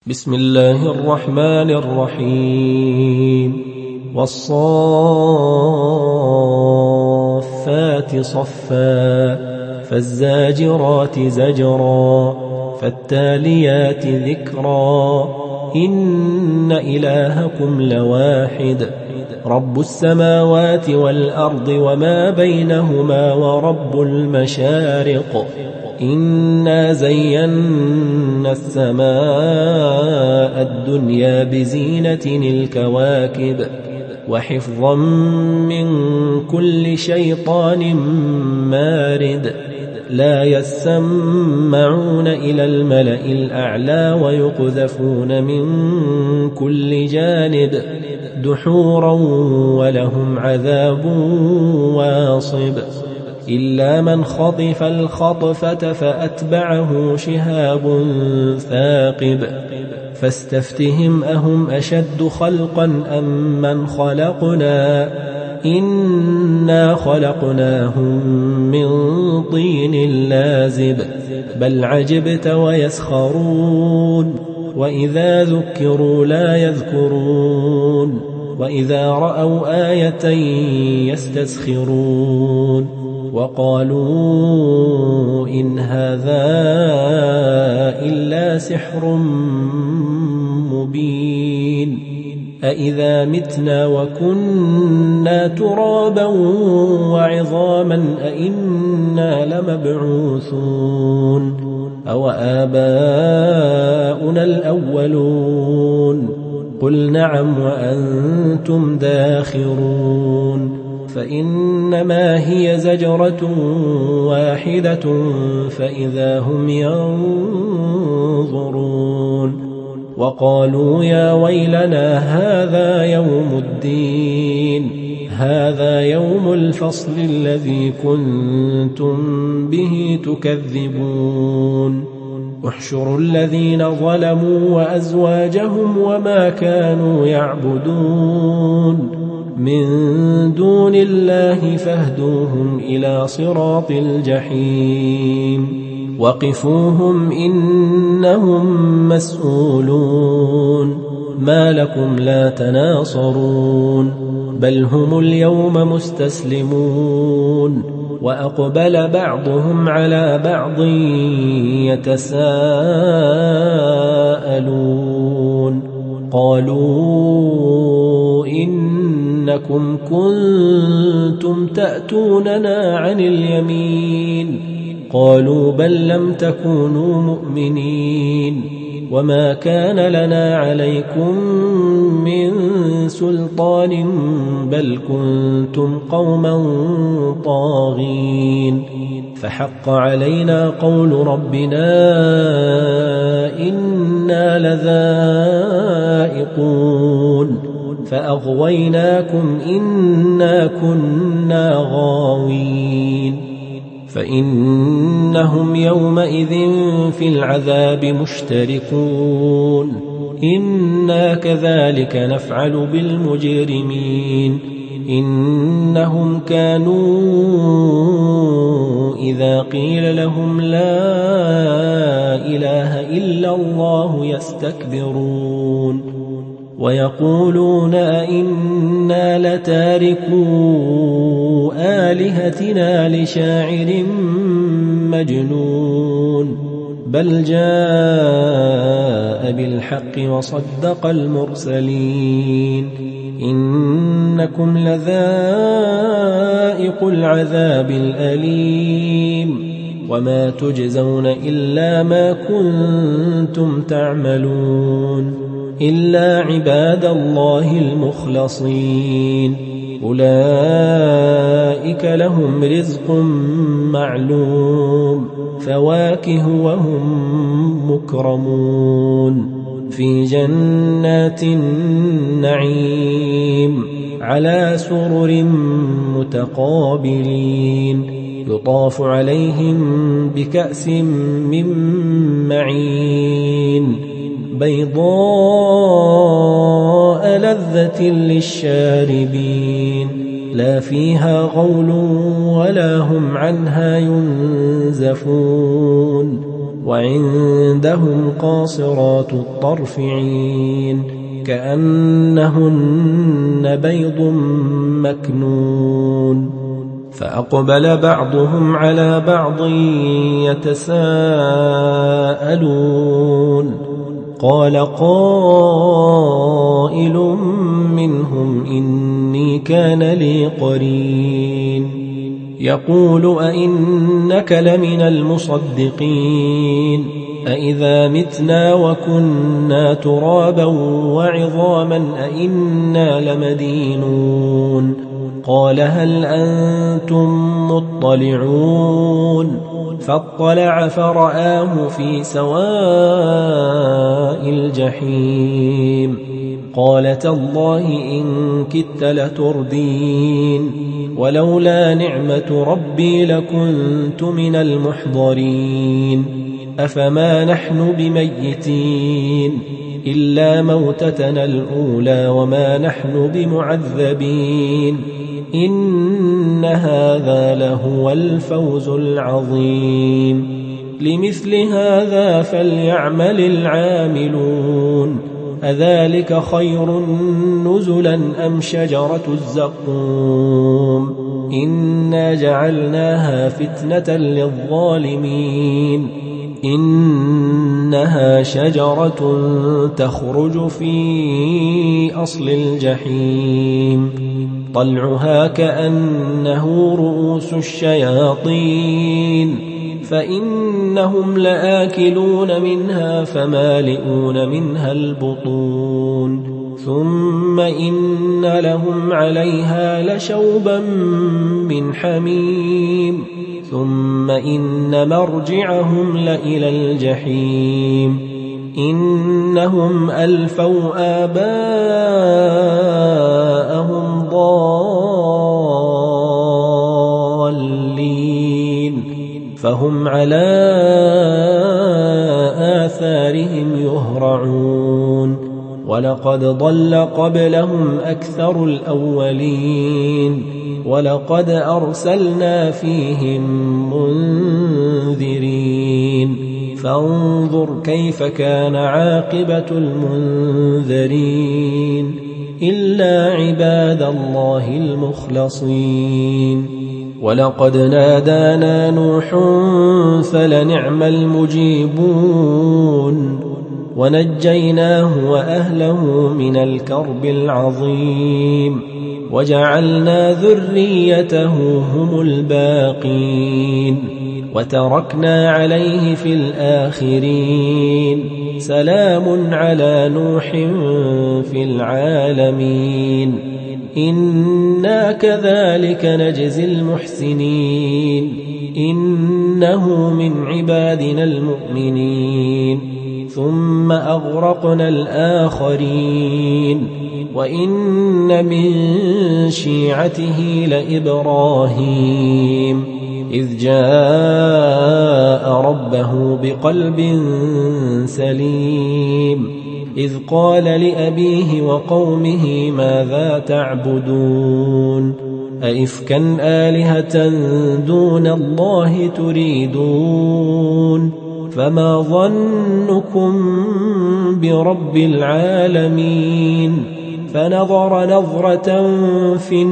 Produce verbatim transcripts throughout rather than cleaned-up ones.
بسم الله الرحمن الرحيم والصافات صفا فالزاجرات زجرا فالتاليات ذكرا إن إلهكم لواحد رب السماوات والأرض وما بينهما ورب المشارق إنا زينا السماء الدنيا بزينة الكواكب وحفظا من كل شيطان مارد لا يسمعون إلى الملأ الأعلى ويقذفون من كل جانب دحورا ولهم عذاب واصب إلا من خطف الخطفة فأتبعه شهاب ثاقب فاستفتهم أهم أشد خلقا أم من خلقنا إنا خلقناهم من طين لازب بل عجبت ويسخرون وإذا ذكروا لا يذكرون وإذا رأوا آية يستسخرون وقالوا إن هذا إلا سحر مبين أإذا متنا وكنا ترابا وعظاما أإنا لمبعوثون أو آباؤنا الأولون قل نعم وأنتم داخرون فإنما هي زجرة واحدة فإذا هم ينظرون وقالوا يا ويلنا هذا يوم الدين هذا يوم الفصل الذي كنتم به تكذبون احشروا الذين ظلموا وأزواجهم وما كانوا يعبدون من دون الله فاهدوهم إلى صراط الجحيم وقفوهم إنهم مسؤولون ما لكم لا تناصرون بل هم اليوم مستسلمون وأقبل بعضهم على بعض يتساءلون قالوا إنكم كنتم تأتوننا عن اليمين قالوا بل لم تكونوا مؤمنين وما كان لنا عليكم من سلطان بل كنتم قوما طاغين فحق علينا قول ربنا إنا لذائقون فأغويناكم إنا كنا غاوين فإنهم يومئذ في العذاب مشتركون إنا كذلك نفعل بالمجرمين إنهم كانوا إذا قيل لهم لا إله إلا الله يستكبرون ويقولون أئنا لتاركو آلهتنا لشاعر مجنون بل جاء بالحق وصدق المرسلين إنكم لذائق العذاب الأليم وما تجزون إلا ما كنتم تعملون إلا عباد الله المخلصين أولئك لهم رزق معلوم فواكه وهم مكرمون في جنات النعيم على سرر متقابلين يطاف عليهم بكأس من معين بيضاء لذة للشاربين لا فيها غول ولا هم عنها ينزفون وعندهم قاصرات الطرف عين كأنهن بيض مكنون فأقبل بعضهم على بعض يتساءلون قال قائل منهم إني كان لي قرين يقول أئنك لمن المصدقين أئذا متنا وكنا ترابا وعظاما أئنا لمدينون قال هل أنتم مطلعون فاطلع فرآه في سواء الجحيم قال تالله إن كدت لتردين ولولا نعمة ربي لكنت من المحضرين أفما نحن بميتين إلا موتتنا الأولى وما نحن بمعذبين إن هذا لهو الفوز العظيم لمثل هذا فليعمل العاملون أذلك خير نزلا أم شجرة الزقوم إنا جعلناها فتنة للظالمين إنها شجرة تخرج في أصل الجحيم طلعها كأنه رؤوس الشياطين فإنهم لآكلون منها فمالئون منها البطون ثم إن لهم عليها لشوبا من حميم ثم إن مرجعهم لإلى الجحيم إنهم ألفوا آباءهم ضالين فهم على آثارهم يهرعون ولقد ضل قبلهم أكثر الأولين ولقد أرسلنا فيهم منذرين فانظر كيف كان عاقبة المنذرين إلا عباد الله المخلصين ولقد نادانا نوح فلنعم المجيبون ونجيناه وأهله من الكرب العظيم وجعلنا ذريته هم الباقين وتركنا عليه في الآخرين سلام على نوح في العالمين إنا كذلك نجزي المحسنين إنه من عبادنا المؤمنين ثم أغرقنا الآخرين وإن من شيعته لإبراهيم إذ جاء ربه بقلب سليم إذ قال لأبيه وقومه ماذا تعبدون أئفكا آلهة دون الله تريدون فما ظنكم برب العالمين فنظر نظرة في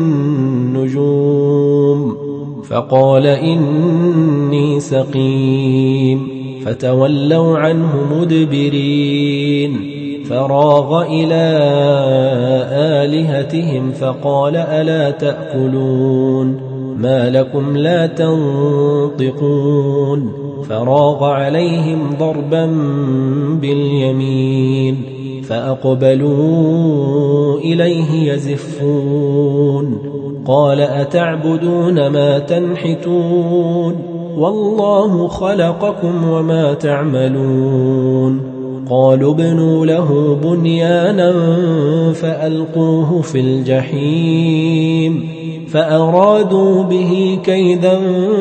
النجوم فقال إني سقيم فتولوا عنه مدبرين فراغ إلى آلهتهم فقال ألا تأكلون ما لكم لا تنطقون فراغ عليهم ضربا باليمين فأقبلوا إليه يزفون قال أتعبدون ما تنحتون والله خلقكم وما تعملون قالوا ابنوا له بنيانا فألقوه في الجحيم فأرادوا به كيدا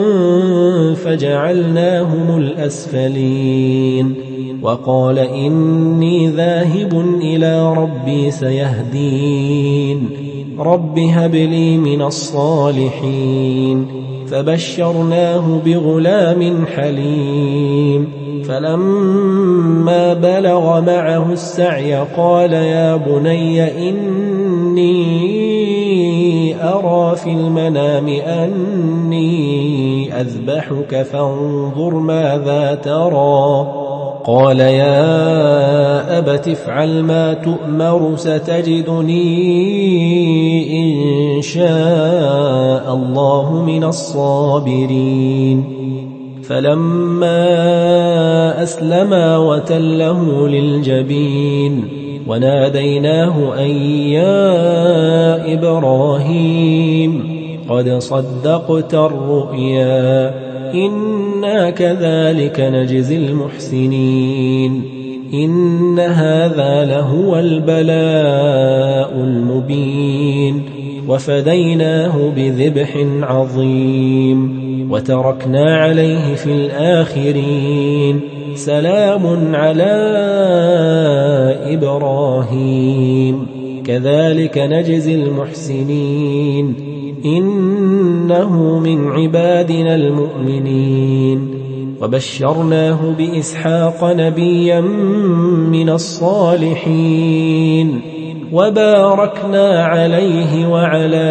فجعلناهم الأسفلين وقال إني ذاهب إلى ربي سيهدين رب هب لي من الصالحين فبشرناه بغلام حليم فلما بلغ معه السعي قال يا بني إني أرى في المنام أني أذبحك فانظر ماذا ترى قال يا أبت افعل ما تؤمر ستجدني إن شاء الله من الصابرين فلما أسلما وتله للجبين وناديناه أن يا إبراهيم قد صدقت الرؤيا إنا كذلك نجزي المحسنين إن هذا لهو البلاء المبين وفديناه بذبح عظيم وتركنا عليه في الآخرين سلام على إبراهيم كذلك نجزي المحسنين إنه من عبادنا المؤمنين وبشرناه بإسحاق نبيا من الصالحين وباركنا عليه وعلى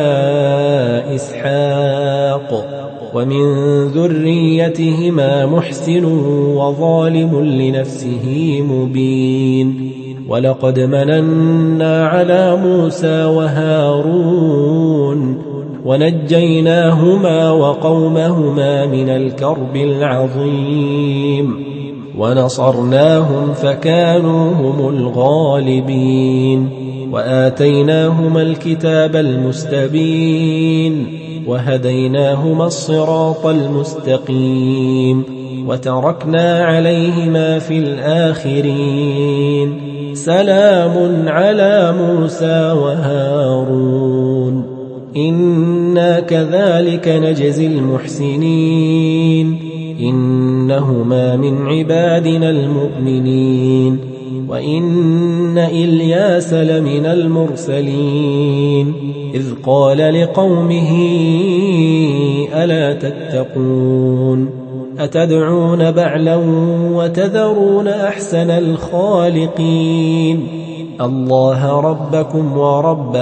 إسحاق ومن ذريتهما محسن وظالم لنفسه مبين ولقد مننا على موسى وهارون ونجيناهما وقومهما من الكرب العظيم ونصرناهم فكانوا هم الغالبين وآتيناهما الكتاب المستبين وهديناهما الصراط المستقيم وتركنا عليهما في الآخرين سلام على موسى وهارون إنا كذلك نجزي المحسنين إنهما من عبادنا المؤمنين وإن إلياس لمن المرسلين إذ قال لقومه ألا تتقون أتدعون بعلا وتذرون أحسن الخالقين الله ربكم ورب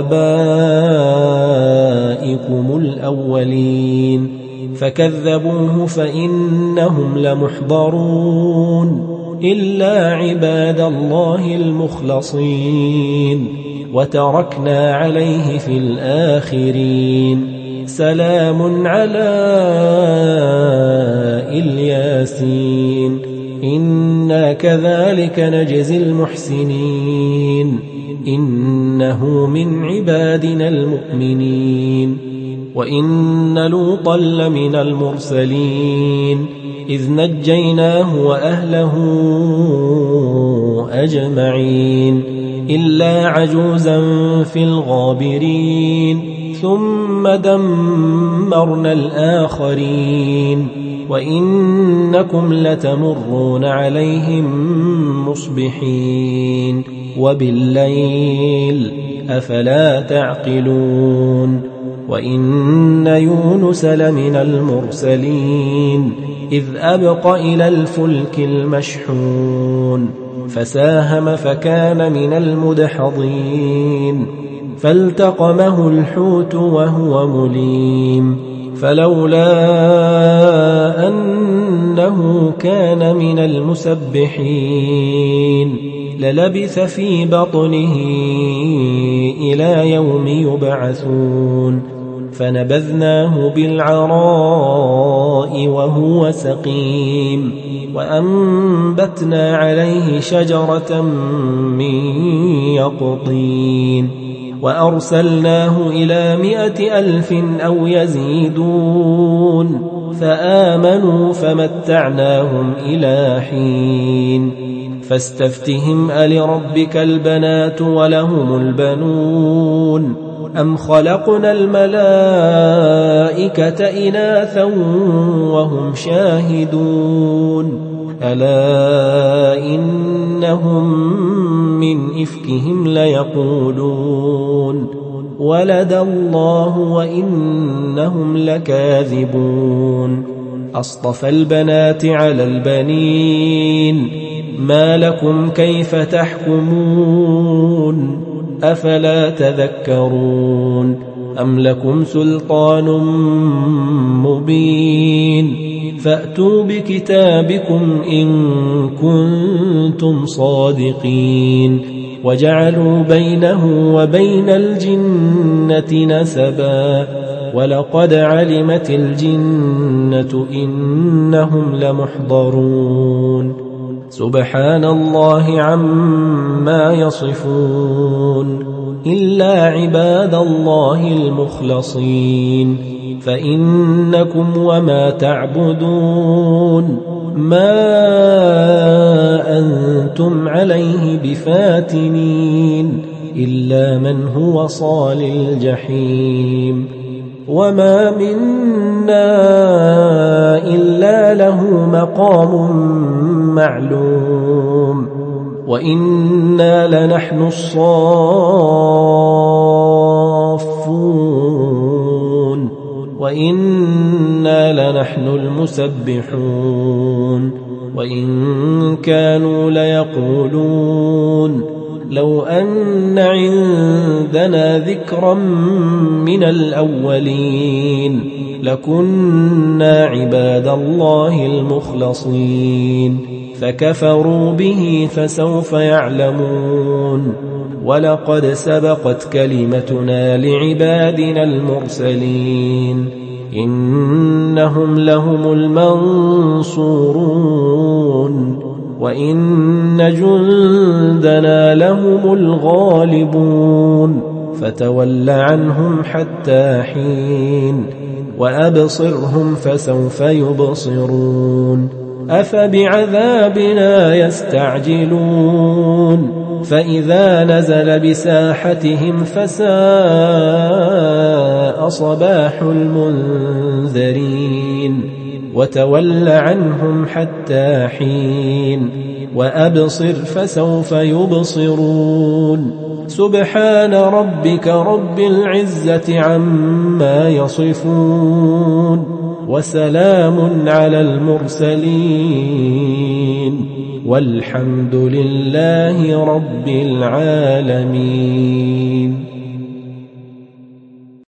آبائكم الأولين فكذبوه فإنهم لمحضرون إلا عباد الله المخلصين وتركنا عليه في الآخرين سلام على الياسين إنا كذلك نجزي المحسنين إنه من عبادنا المؤمنين وإن لوطا لمن المرسلين إذ نجيناه وأهله أجمعين إلا عجوزا في الغابرين ثم دمرنا الآخرين وإنكم لتمرون عليهم مصبحين وبالليل أفلا تعقلون وإن يونس لمن المرسلين إذ أبق إلى الفلك المشحون فساهم فكان من المدحضين فالتقمه الحوت وهو مليم فلولا أنه كان من المسبحين للبث في بطنه إلى يوم يبعثون فنبذناه بالعراء وهو سقيم وأنبتنا عليه شجرة من يقطين وأرسلناه إلى مائة ألف أو يزيدون فآمنوا فمتعناهم إلى حين فاستفتهم ألربك البنات ولهم البنون أم خلقنا الملائكة إناثا وهم شاهدون ألا إنهم من إفكهم ليقولون ولد الله وإنهم لكاذبون أصطفى البنات على البنين ما لكم كيف تحكمون أفلا تذكرون أم لكم سلطان مبين فأتوا بكتابكم إن كنتم صادقين وجعلوا بينه وبين الجنة نسبا ولقد علمت الجنة إنهم لمحضرون سبحان الله عما يصفون إلا عباد الله المخلصين فإنكم وما تعبدون ما أنتم عليه بفاتنين إلا من هو صال الجحيم وما منا إلا له مقام معلوم وإنا لنحن الصافون وإنا لنحن المسبحون وإن كانوا ليقولون لو أن عندنا ذكرا من الأولين لكنا عباد الله المخلصين فكفروا به فسوف يعلمون ولقد سبقت كلمتنا لعبادنا المرسلين إنهم لهم المنصورون وإن جندنا لهم الغالبون فتول عنهم حتى حين وأبصرهم فسوف يبصرون أفبعذابنا يستعجلون فإذا نزل بساحتهم فساء صباح المنذرين وتول عنهم حتى حين وأبصر فسوف يبصرون سبحان ربك رب العزة عما يصفون وسلام على المرسلين والحمد لله رب العالمين.